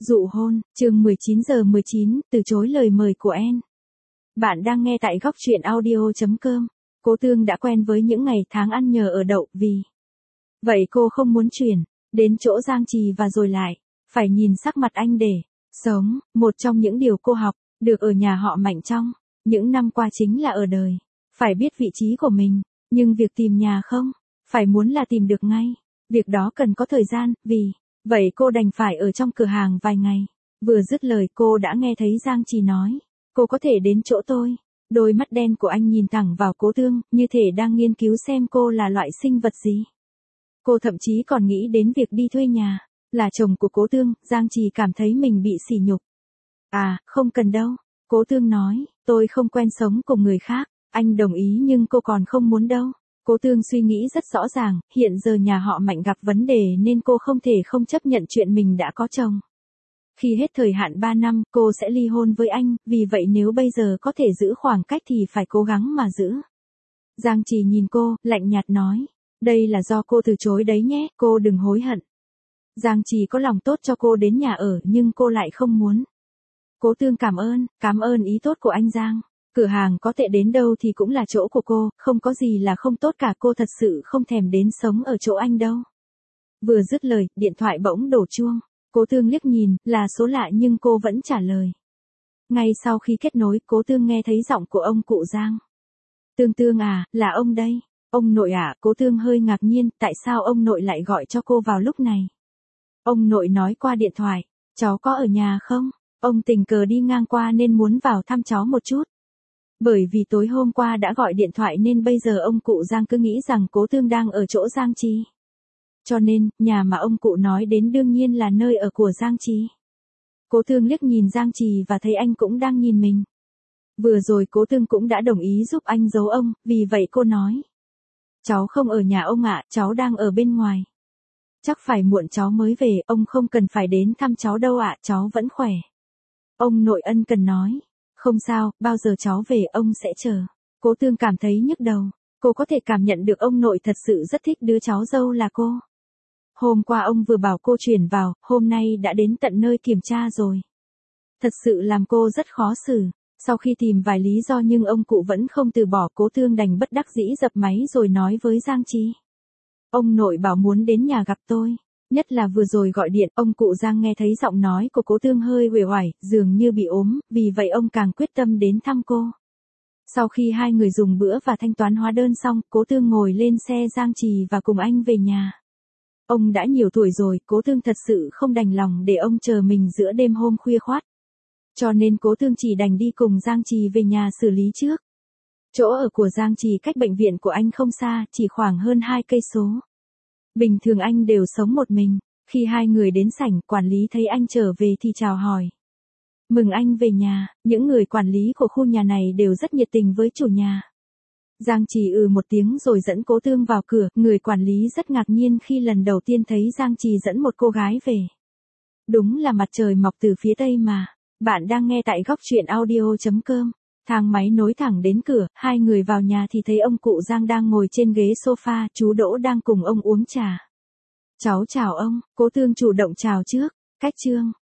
Dụ hôn, chương 19:19, từ chối lời mời của En. Bạn đang nghe tại góc truyện audio.com. Cố Tương đã quen với những ngày tháng ăn nhờ ở đậu vì vậy cô không muốn chuyển đến chỗ Giang Trì và rồi lại phải nhìn sắc mặt anh để sống. Một trong những điều cô học được ở nhà họ Mạnh trong những năm qua chính là ở đời phải biết vị trí của mình, nhưng việc tìm nhà không phải muốn là tìm được ngay. Việc đó cần có thời gian, vì vậy cô đành phải ở trong cửa hàng vài ngày. Vừa dứt lời cô đã nghe thấy Giang Trì nói, cô có thể đến chỗ tôi. Đôi mắt đen của anh nhìn thẳng vào Cố Tương, như thể đang nghiên cứu xem cô là loại sinh vật gì. Cô thậm chí còn nghĩ đến việc đi thuê nhà. Là chồng của Cố Tương, Giang Trì cảm thấy mình bị sỉ nhục. À, không cần đâu. Cố Tương nói, tôi không quen sống cùng người khác. Anh đồng ý nhưng cô còn không muốn đâu. Cố Tương suy nghĩ rất rõ ràng, hiện giờ nhà họ Mạnh gặp vấn đề nên cô không thể không chấp nhận chuyện mình đã có chồng. Khi hết thời hạn 3 năm, cô sẽ ly hôn với anh, vì vậy nếu bây giờ có thể giữ khoảng cách thì phải cố gắng mà giữ. Giang Trì nhìn cô, lạnh nhạt nói, đây là do cô từ chối đấy nhé, cô đừng hối hận. Giang Trì có lòng tốt cho cô đến nhà ở nhưng cô lại không muốn. Cố Tương cảm ơn ý tốt của anh Giang. Cửa hàng có tệ đến đâu thì cũng là chỗ của cô, không có gì là không tốt cả, cô thật sự không thèm đến sống ở chỗ anh đâu. Vừa dứt lời, điện thoại bỗng đổ chuông. Cố Tương liếc nhìn, là số lạ nhưng cô vẫn trả lời. Ngay sau khi kết nối, Cố Tương nghe thấy giọng của ông cụ Giang. Tương à, là ông đây. Ông nội à, Cố Tương hơi ngạc nhiên, tại sao ông nội lại gọi cho cô vào lúc này? Ông nội nói qua điện thoại, cháu có ở nhà không? Ông tình cờ đi ngang qua nên muốn vào thăm cháu một chút. Bởi vì tối hôm qua đã gọi điện thoại nên bây giờ ông cụ Giang cứ nghĩ rằng Cố Tương đang ở chỗ Giang Trì. Cho nên, nhà mà ông cụ nói đến đương nhiên là nơi ở của Giang Trì. Cố Tương liếc nhìn Giang Trì và thấy anh cũng đang nhìn mình. Vừa rồi Cố Tương cũng đã đồng ý giúp anh giấu ông, vì vậy cô nói. Cháu không ở nhà ông ạ, cháu đang ở bên ngoài. Chắc phải muộn cháu mới về, ông không cần phải đến thăm cháu đâu ạ, cháu vẫn khỏe. Ông nội ân cần nói. Không sao, bao giờ cháu về ông sẽ chờ. Cố Tương cảm thấy nhức đầu. Cô có thể cảm nhận được ông nội thật sự rất thích đứa cháu dâu là cô. Hôm qua ông vừa bảo cô chuyển vào, hôm nay đã đến tận nơi kiểm tra rồi. Thật sự làm cô rất khó xử. Sau khi tìm vài lý do nhưng ông cụ vẫn không từ bỏ, Cố Tương đành bất đắc dĩ dập máy rồi nói với Giang Trì. Ông nội bảo muốn đến nhà gặp tôi. Nhất là vừa rồi gọi điện, ông cụ Giang nghe thấy giọng nói của Cố Tương hơi uể oải, dường như bị ốm, vì vậy ông càng quyết tâm đến thăm cô. Sau khi hai người dùng bữa và thanh toán hóa đơn xong, Cố Tương ngồi lên xe Giang Trì và cùng anh về nhà. Ông đã nhiều tuổi rồi, Cố Tương thật sự không đành lòng để ông chờ mình giữa đêm hôm khuya khoắt. Cho nên Cố Tương chỉ đành đi cùng Giang Trì về nhà xử lý trước. Chỗ ở của Giang Trì cách bệnh viện của anh không xa, chỉ khoảng hơn 2 cây số. Bình thường anh đều sống một mình. Khi hai người đến sảnh, quản lý thấy anh trở về thì chào hỏi. Mừng anh về nhà, những người quản lý của khu nhà này đều rất nhiệt tình với chủ nhà. Giang Trì một tiếng rồi dẫn Cố Tương vào cửa, người quản lý rất ngạc nhiên khi lần đầu tiên thấy Giang Trì dẫn một cô gái về. Đúng là mặt trời mọc từ phía tây mà. Bạn đang nghe tại góc truyện audio.com. Thang máy nối thẳng đến cửa, hai người vào nhà thì thấy ông cụ Giang đang ngồi trên ghế sofa, chú Đỗ đang cùng ông uống trà. Cháu chào ông, Cố Tương chủ động chào trước. Cách chương